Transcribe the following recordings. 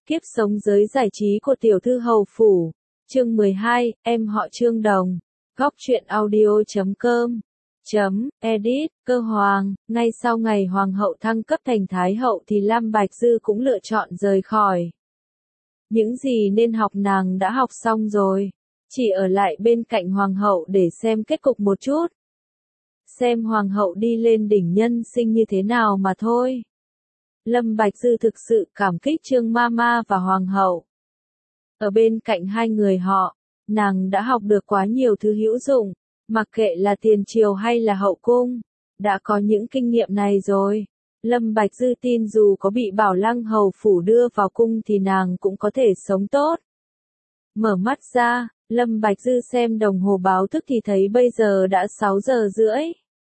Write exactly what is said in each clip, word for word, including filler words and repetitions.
Kiếp sống giới giải trí của tiểu thư hầu phủ. Chương mười hai, em họ Trương Đồng. Góc truyện audio chấm com. Chấm, edit, cơ hoàng. Ngay sau ngày hoàng hậu thăng cấp thành thái hậu thì Lam Bạch Dư cũng lựa chọn rời khỏi. Những gì nên học nàng đã học xong rồi. Chỉ ở lại bên cạnh hoàng hậu để xem kết cục một chút. Xem hoàng hậu đi lên đỉnh nhân sinh như thế nào mà thôi. Lâm Bạch Dư thực sự cảm kích Trương Mama và hoàng hậu. Ở bên cạnh hai người họ, nàng đã học được quá nhiều thứ hữu dụng, mặc kệ là tiền triều hay là hậu cung, đã có những kinh nghiệm này rồi. Lâm Bạch Dư tin dù có bị Bảo Lăng hầu phủ đưa vào cung thì nàng cũng có thể sống tốt. Mở mắt ra, Lâm Bạch Dư xem đồng hồ báo thức thì thấy bây giờ đã sáu giờ rưỡi.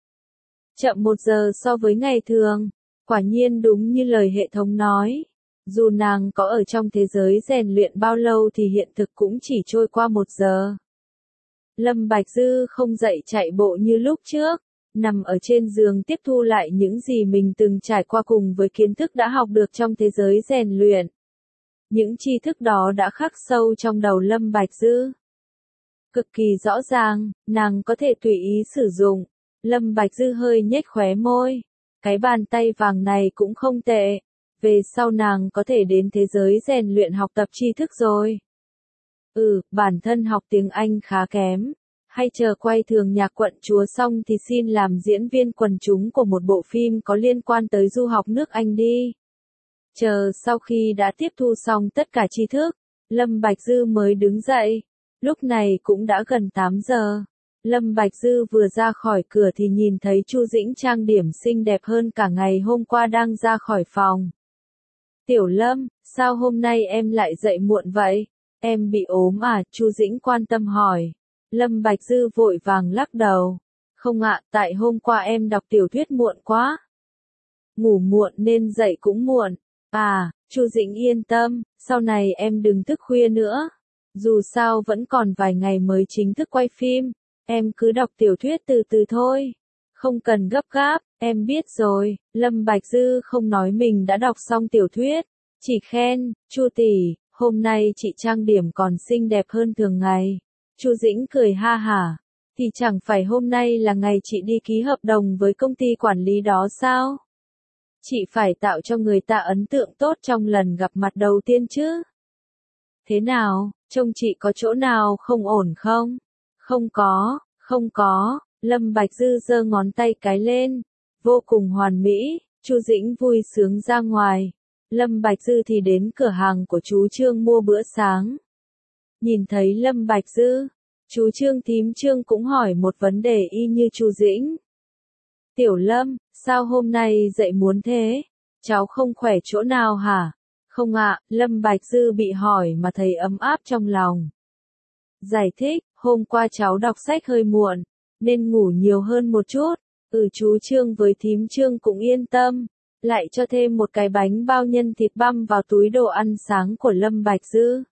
Chậm một giờ so với ngày thường. Quả nhiên đúng như lời hệ thống nói. Dù nàng có ở trong thế giới rèn luyện bao lâu thì hiện thực cũng chỉ trôi qua một giờ. Lâm Bạch Dư không dậy chạy bộ như lúc trước, nằm ở trên giường tiếp thu lại những gì mình từng trải qua cùng với kiến thức đã học được trong thế giới rèn luyện. Những tri thức đó đã khắc sâu trong đầu Lâm Bạch Dư. Cực kỳ rõ ràng, nàng có thể tùy ý sử dụng. Lâm Bạch Dư hơi nhếch khóe môi. Cái bàn tay vàng này cũng không tệ. Về sau nàng có thể đến thế giới rèn luyện học tập tri thức rồi. Ừ, bản thân học tiếng Anh khá kém. Hay chờ quay thường nhạc quận chúa xong thì xin làm diễn viên quần chúng của một bộ phim có liên quan tới du học nước Anh đi. Chờ sau khi đã tiếp thu xong tất cả tri thức, Lâm Bạch Dư mới đứng dậy. Lúc này cũng đã gần tám giờ. Lâm Bạch Dư vừa ra khỏi cửa thì nhìn thấy Chu Dĩnh trang điểm xinh đẹp hơn cả ngày hôm qua đang ra khỏi phòng. Tiểu Lâm, sao hôm nay em lại dậy muộn vậy? Em bị ốm à? Chu Dĩnh quan tâm hỏi. Lâm Bạch Dư vội vàng lắc đầu. Không ạ, tại hôm qua em đọc tiểu thuyết muộn quá. Ngủ muộn nên dậy cũng muộn. À, Chu Dĩnh yên tâm, sau này em đừng thức khuya nữa. Dù sao vẫn còn vài ngày mới chính thức quay phim. Em cứ đọc tiểu thuyết từ từ thôi. Không cần gấp gáp, em biết rồi. Lâm Bạch Dư không nói mình đã đọc xong tiểu thuyết. Chỉ khen, Chu tỷ, hôm nay chị trang điểm còn xinh đẹp hơn thường ngày. Chu Dĩnh cười ha hả. Thì chẳng phải hôm nay là ngày chị đi ký hợp đồng với công ty quản lý đó sao? Chị phải tạo cho người ta ấn tượng tốt trong lần gặp mặt đầu tiên chứ. Thế nào, trông chị có chỗ nào không ổn không? Không có, không có, Lâm Bạch Dư giơ ngón tay cái lên, vô cùng hoàn mỹ. Chu Dĩnh vui sướng ra ngoài, Lâm Bạch Dư thì đến cửa hàng của chú Trương mua bữa sáng. Nhìn thấy Lâm Bạch Dư, chú Trương thím Trương cũng hỏi một vấn đề y như Chu Dĩnh. Tiểu Lâm, sao hôm nay dậy muốn thế? Cháu không khỏe chỗ nào hả? Không ạ, Lâm Bạch Dư bị hỏi mà thấy ấm áp trong lòng. Giải thích, hôm qua cháu đọc sách hơi muộn, nên ngủ nhiều hơn một chút. Ừ, chú Trương với thím Trương cũng yên tâm, lại cho thêm một cái bánh bao nhân thịt băm vào túi đồ ăn sáng của Lâm Bạch Dư.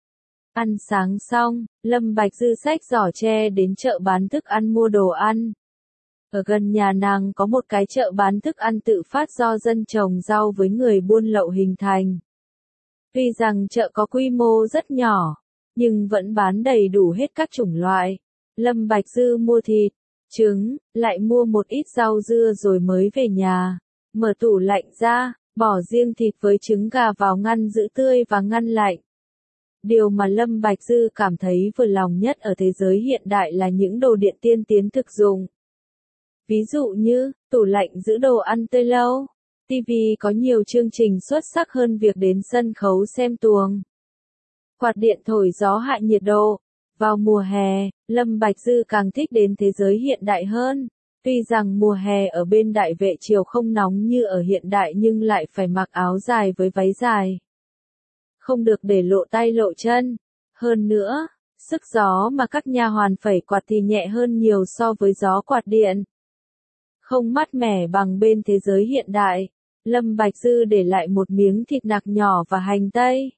Ăn sáng xong, Lâm Bạch Dư xách giỏ tre đến chợ bán thức ăn mua đồ ăn. Ở gần nhà nàng có một cái chợ bán thức ăn tự phát do dân trồng rau với người buôn lậu hình thành. Tuy rằng chợ có quy mô rất nhỏ, nhưng vẫn bán đầy đủ hết các chủng loại. Lâm Bạch Dư mua thịt, trứng, lại mua một ít rau dưa rồi mới về nhà. Mở tủ lạnh ra, bỏ riêng thịt với trứng gà vào ngăn giữ tươi và ngăn lạnh. Điều mà Lâm Bạch Dư cảm thấy vừa lòng nhất ở thế giới hiện đại là những đồ điện tiên tiến thực dụng. Ví dụ như, tủ lạnh giữ đồ ăn tươi lâu, ti vi có nhiều chương trình xuất sắc hơn việc đến sân khấu xem tuồng. Quạt điện thổi gió hạ nhiệt độ. Vào mùa hè, Lâm Bạch Dư càng thích đến thế giới hiện đại hơn. Tuy rằng mùa hè ở bên Đại Vệ Triều không nóng như ở hiện đại nhưng lại phải mặc áo dài với váy dài. Không được để lộ tay lộ chân. Hơn nữa, sức gió mà các nha hoàn phẩy quạt thì nhẹ hơn nhiều so với gió quạt điện. Không mát mẻ bằng bên thế giới hiện đại. Lâm Bạch Dư để lại một miếng thịt nạc nhỏ và hành tây.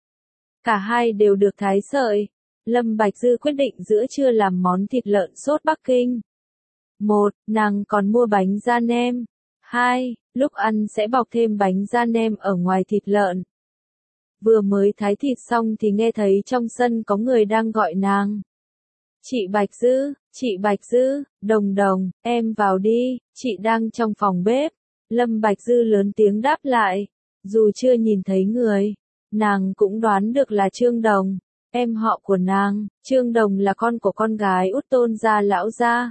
Cả hai đều được thái sợi. Lâm Bạch Dư quyết định giữa trưa làm món thịt lợn sốt Bắc Kinh. Một, nàng còn mua bánh da nem. Hai, lúc ăn sẽ bọc thêm bánh da nem ở ngoài thịt lợn. Vừa mới thái thịt xong thì nghe thấy trong sân có người đang gọi nàng. Chị Bạch Dư, chị Bạch Dư, Đồng Đồng, em vào đi, chị đang trong phòng bếp. Lâm Bạch Dư lớn tiếng đáp lại. Dù chưa nhìn thấy người, nàng cũng đoán được là Trương Đồng, em họ của nàng. Trương Đồng là con của con gái út Tôn gia lão gia.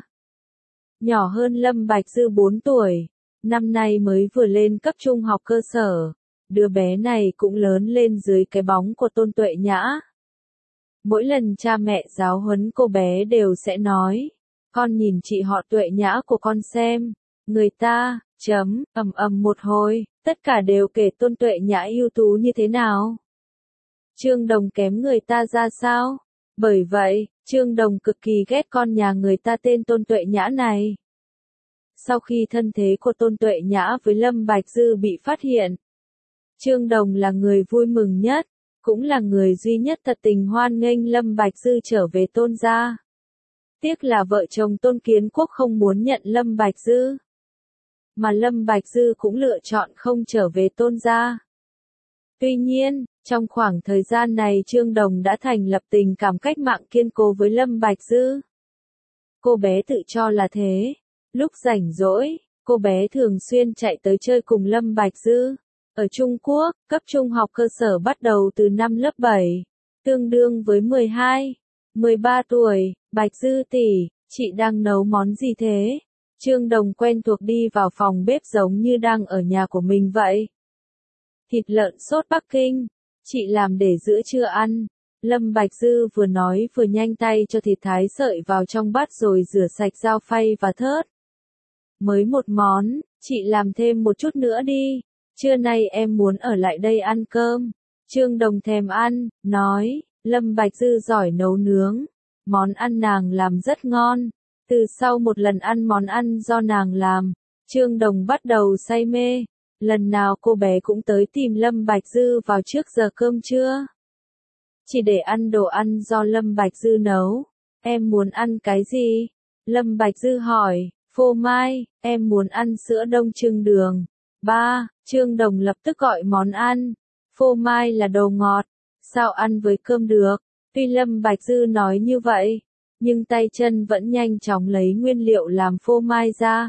Nhỏ hơn Lâm Bạch Dư bốn tuổi, năm nay mới vừa lên cấp trung học cơ sở. Đứa bé này cũng lớn lên dưới cái bóng của Tôn Tuệ Nhã. Mỗi lần cha mẹ giáo huấn cô bé đều sẽ nói, con nhìn chị họ Tuệ Nhã của con xem, người ta, chấm, ầm ầm một hồi, tất cả đều kể Tôn Tuệ Nhã ưu tú như thế nào. Trương Đồng kém người ta ra sao? Bởi vậy, Trương Đồng cực kỳ ghét con nhà người ta tên Tôn Tuệ Nhã này. Sau khi thân thế của Tôn Tuệ Nhã với Lâm Bạch Dư bị phát hiện, Trương Đồng là người vui mừng nhất, cũng là người duy nhất thật tình hoan nghênh Lâm Bạch Dư trở về Tôn gia. Tiếc là vợ chồng Tôn Kiến Quốc không muốn nhận Lâm Bạch Dư, mà Lâm Bạch Dư cũng lựa chọn không trở về Tôn gia. Tuy nhiên, trong khoảng thời gian này Trương Đồng đã thành lập tình cảm cách mạng kiên cố với Lâm Bạch Dư. Cô bé tự cho là thế. Lúc rảnh rỗi, cô bé thường xuyên chạy tới chơi cùng Lâm Bạch Dư. Ở Trung Quốc, cấp trung học cơ sở bắt đầu từ năm lớp bảy, tương đương với mười hai, mười ba tuổi. Bạch Dư tỷ, chị đang nấu món gì thế? Trương Đồng quen thuộc đi vào phòng bếp giống như đang ở nhà của mình vậy. Thịt lợn sốt Bắc Kinh, chị làm để giữa trưa ăn. Lâm Bạch Dư vừa nói vừa nhanh tay cho thịt thái sợi vào trong bát rồi rửa sạch dao phay và thớt. Mới một món, chị làm thêm một chút nữa đi. Trưa nay em muốn ở lại đây ăn cơm. Trương Đồng thèm ăn, nói, Lâm Bạch Dư giỏi nấu nướng. Món ăn nàng làm rất ngon. Từ sau một lần ăn món ăn do nàng làm, Trương Đồng bắt đầu say mê. Lần nào cô bé cũng tới tìm Lâm Bạch Dư vào trước giờ cơm trưa. Chỉ để ăn đồ ăn do Lâm Bạch Dư nấu. Em muốn ăn cái gì? Lâm Bạch Dư hỏi. Phô mai, em muốn ăn sữa đông trưng đường. Ba, Trương Đồng lập tức gọi món ăn. Phô mai là đồ ngọt, sao ăn với cơm được? Tuy Lâm Bạch Dư nói như vậy, nhưng tay chân vẫn nhanh chóng lấy nguyên liệu làm phô mai ra.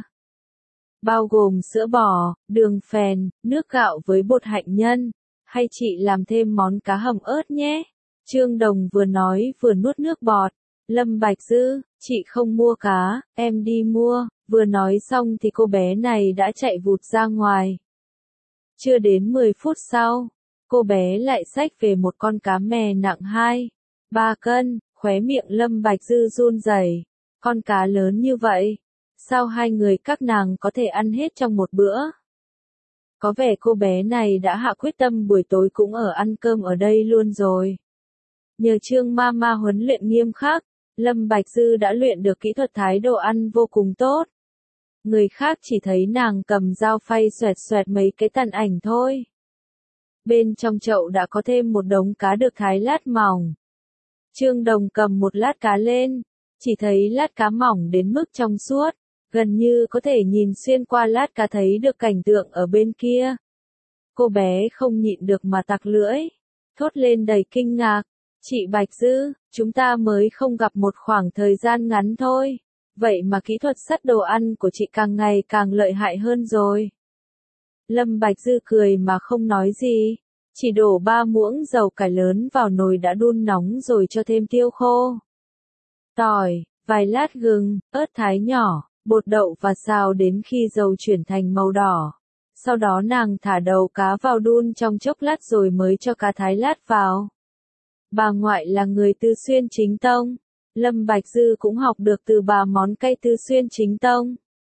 Bao gồm sữa bò, đường phèn, nước gạo với bột hạnh nhân. Hay chị làm thêm món cá hầm ớt nhé? Trương Đồng vừa nói vừa nuốt nước bọt. Lâm Bạch Dư, chị không mua cá, em đi mua. Vừa nói xong thì cô bé này đã chạy vụt ra ngoài. Chưa đến mười phút sau, cô bé lại xách về một con cá mè nặng hai, ba cân, khóe miệng Lâm Bạch Dư run rẩy. Con cá lớn như vậy, sao hai người các nàng có thể ăn hết trong một bữa? Có vẻ cô bé này đã hạ quyết tâm buổi tối cũng ở ăn cơm ở đây luôn rồi. Nhờ Trương Mama huấn luyện nghiêm khắc, Lâm Bạch Dư đã luyện được kỹ thuật thái đồ ăn vô cùng tốt. Người khác chỉ thấy nàng cầm dao phay xoẹt xoẹt mấy cái tàn ảnh thôi. Bên trong chậu đã có thêm một đống cá được thái lát mỏng. Trương Đồng cầm một lát cá lên, chỉ thấy lát cá mỏng đến mức trong suốt, gần như có thể nhìn xuyên qua lát cá thấy được cảnh tượng ở bên kia. Cô bé không nhịn được mà tặc lưỡi, thốt lên đầy kinh ngạc. Chị Bạch Dư, chúng ta mới không gặp một khoảng thời gian ngắn thôi. Vậy mà kỹ thuật sắt đồ ăn của chị càng ngày càng lợi hại hơn rồi. Lâm Bạch Dư cười mà không nói gì. Chỉ đổ ba muỗng dầu cải lớn vào nồi đã đun nóng rồi cho thêm tiêu khô, tỏi, vài lát gừng, ớt thái nhỏ, bột đậu và xào đến khi dầu chuyển thành màu đỏ. Sau đó nàng thả đầu cá vào đun trong chốc lát rồi mới cho cá thái lát vào. Bà ngoại là người Tư Xuyên chính tông. Lâm Bạch Dư cũng học được từ bà món cay Tư Xuyên chính tông.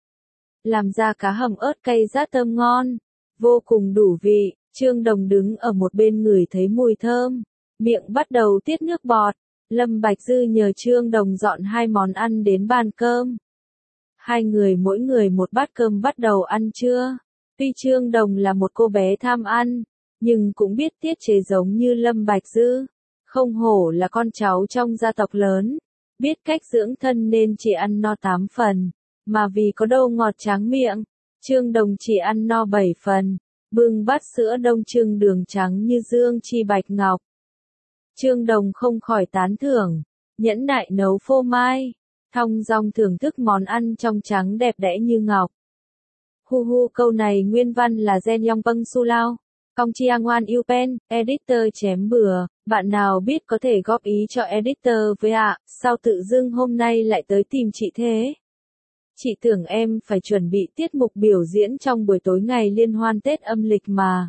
Làm ra cá hầm ớt cay rát thơm ngon, vô cùng đủ vị. Trương Đồng đứng ở một bên ngửi thấy mùi thơm, miệng bắt đầu tiết nước bọt. Lâm Bạch Dư nhờ Trương Đồng dọn hai món ăn đến bàn cơm. Hai người mỗi người một bát cơm bắt đầu ăn trưa. Tuy Trương Đồng là một cô bé tham ăn, nhưng cũng biết tiết chế giống như Lâm Bạch Dư. Không hổ là con cháu trong gia tộc lớn, biết cách dưỡng thân nên chỉ ăn no tám phần, mà vì có đâu ngọt tráng miệng, Trương Đồng chỉ ăn no bảy phần. bưng bát sữa đông trưng đường trắng như dương chi bạch ngọc. Trương Đồng không khỏi tán thưởng, nhẫn nại nấu phô mai, thong dong thưởng thức món ăn trong trắng đẹp đẽ như ngọc. Hu hu, câu này nguyên văn là Gen Yong Peng Su Lao, Kong Chia Ngoan Yêu Pen, editor chém bừa, bạn nào biết có thể góp ý cho editor với ạ, à, sao tự dưng hôm nay lại tới tìm chị thế? Chị tưởng em phải chuẩn bị tiết mục biểu diễn trong buổi tối ngày liên hoan Tết âm lịch mà.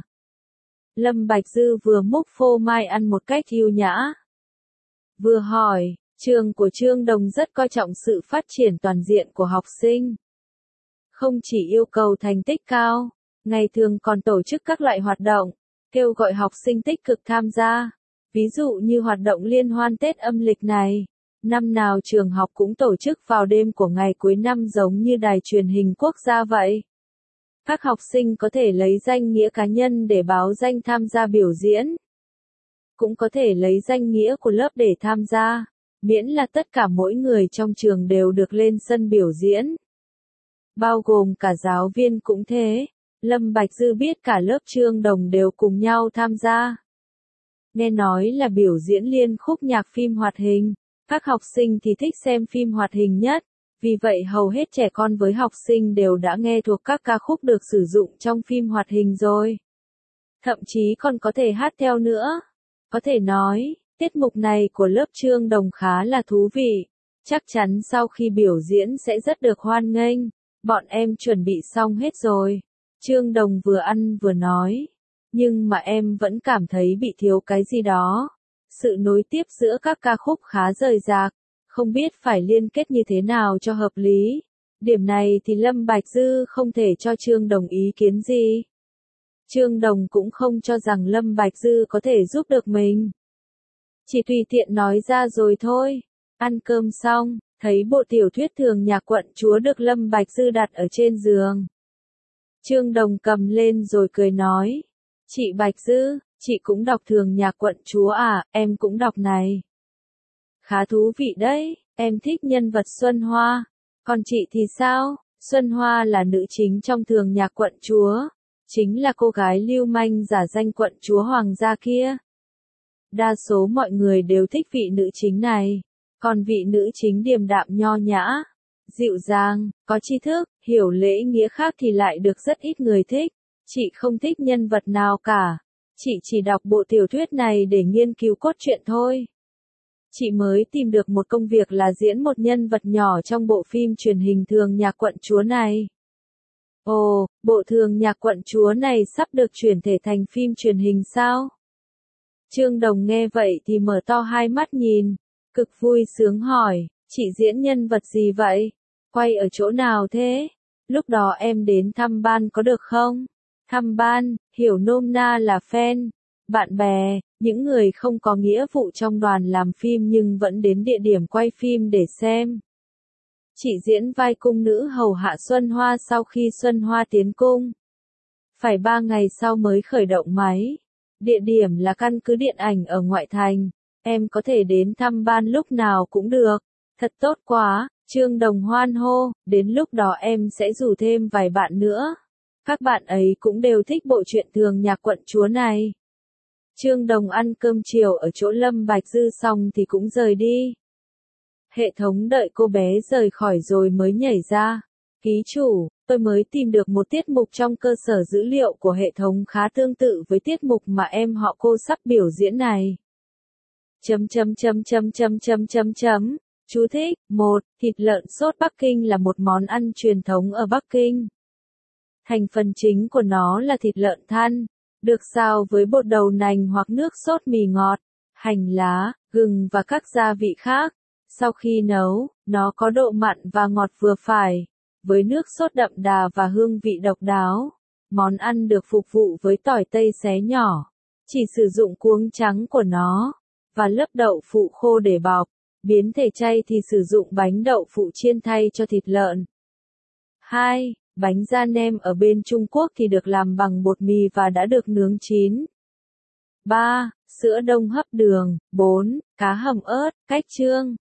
Lâm Bạch Dư vừa múc phô mai ăn một cách yêu nhã. Vừa hỏi, trường của Trương Đồng rất coi trọng sự phát triển toàn diện của học sinh. Không chỉ yêu cầu thành tích cao, ngày thường còn tổ chức các loại hoạt động, kêu gọi học sinh tích cực tham gia. Ví dụ như hoạt động liên hoan Tết âm lịch này, năm nào trường học cũng tổ chức vào đêm của ngày cuối năm giống như đài truyền hình quốc gia vậy. Các học sinh có thể lấy danh nghĩa cá nhân để báo danh tham gia biểu diễn. Cũng có thể lấy danh nghĩa của lớp để tham gia, miễn là tất cả mỗi người trong trường đều được lên sân biểu diễn. Bao gồm cả giáo viên cũng thế. Lâm Bạch Dư biết cả lớp Trương Đồng đều cùng nhau tham gia. Nghe nói là biểu diễn liên khúc nhạc phim hoạt hình, các học sinh thì thích xem phim hoạt hình nhất, vì vậy hầu hết trẻ con với học sinh đều đã nghe thuộc các ca khúc được sử dụng trong phim hoạt hình rồi. Thậm chí còn có thể hát theo nữa. Có thể nói, tiết mục này của lớp Trương Đồng khá là thú vị, chắc chắn sau khi biểu diễn sẽ rất được hoan nghênh. Bọn em chuẩn bị xong hết rồi. Trương Đồng vừa ăn vừa nói. Nhưng mà em vẫn cảm thấy bị thiếu cái gì đó. Sự nối tiếp giữa các ca khúc khá rời rạc. Không biết phải liên kết như thế nào cho hợp lý. Điểm này thì Lâm Bạch Dư không thể cho Trương Đồng ý kiến gì. Trương Đồng cũng không cho rằng Lâm Bạch Dư có thể giúp được mình. Chỉ tùy tiện nói ra rồi thôi. Ăn cơm xong, thấy bộ tiểu thuyết Thường Nhạc Quận Chúa được Lâm Bạch Dư đặt ở trên giường. Trương Đồng cầm lên rồi cười nói. Chị Bạch Dư, chị cũng đọc Thường Nhạc Quận Chúa à, em cũng đọc này. Khá thú vị đấy, em thích nhân vật Xuân Hoa. Còn chị thì sao? Xuân Hoa là nữ chính trong Thường Nhạc Quận Chúa. Chính là cô gái lưu manh giả danh quận chúa hoàng gia kia. Đa số mọi người đều thích vị nữ chính này. Còn vị nữ chính điềm đạm nho nhã, dịu dàng, có tri thức, hiểu lễ nghĩa khác thì lại được rất ít người thích. Chị không thích nhân vật nào cả. Chị chỉ đọc bộ tiểu thuyết này để nghiên cứu cốt truyện thôi. Chị mới tìm được một công việc là diễn một nhân vật nhỏ trong bộ phim truyền hình Thường Nhạc Quận Chúa này. Ồ, bộ Thường Nhạc Quận Chúa này sắp được chuyển thể thành phim truyền hình sao? Trương Đồng nghe vậy thì mở to hai mắt nhìn, cực vui sướng hỏi, chị diễn nhân vật gì vậy? Quay ở chỗ nào thế? Lúc đó em đến thăm ban có được không? Thăm ban, hiểu nôm na là fan, bạn bè, những người không có nghĩa vụ trong đoàn làm phim nhưng vẫn đến địa điểm quay phim để xem. Chị diễn vai cung nữ hầu hạ Xuân Hoa sau khi Xuân Hoa tiến cung. Phải ba ngày sau mới khởi động máy. Địa điểm là căn cứ điện ảnh ở ngoại thành. Em có thể đến thăm ban lúc nào cũng được. Thật tốt quá, Trương Đồng hoan hô, đến lúc đó em sẽ rủ thêm vài bạn nữa. Các bạn ấy cũng đều thích bộ truyện Thường Nhạc Quận Chúa này. Trương Đồng ăn cơm chiều ở chỗ Lâm Bạch Dư xong thì cũng rời đi. Hệ thống đợi cô bé rời khỏi rồi mới nhảy ra. Ký chủ, tôi mới tìm được một tiết mục trong cơ sở dữ liệu của hệ thống khá tương tự với tiết mục mà em họ cô sắp biểu diễn này. Chấm chấm chấm chấm chấm chấm chấm chấm. Chú thích, một. Thịt lợn sốt Bắc Kinh là một món ăn truyền thống ở Bắc Kinh. Thành phần chính của nó là thịt lợn thăn, được xào với bột đậu nành hoặc nước sốt mì ngọt, hành lá, gừng và các gia vị khác. Sau khi nấu, nó có độ mặn và ngọt vừa phải, với nước sốt đậm đà và hương vị độc đáo. Món ăn được phục vụ với tỏi tây xé nhỏ, chỉ sử dụng cuống trắng của nó, và lớp đậu phụ khô để bọc. Biến thể chay thì sử dụng bánh đậu phụ chiên thay cho thịt lợn. hai. Bánh da nem ở bên Trung Quốc thì được làm bằng bột mì và đã được nướng chín. ba. Sữa đông hấp đường. bốn. Cá hầm ớt, cách chương.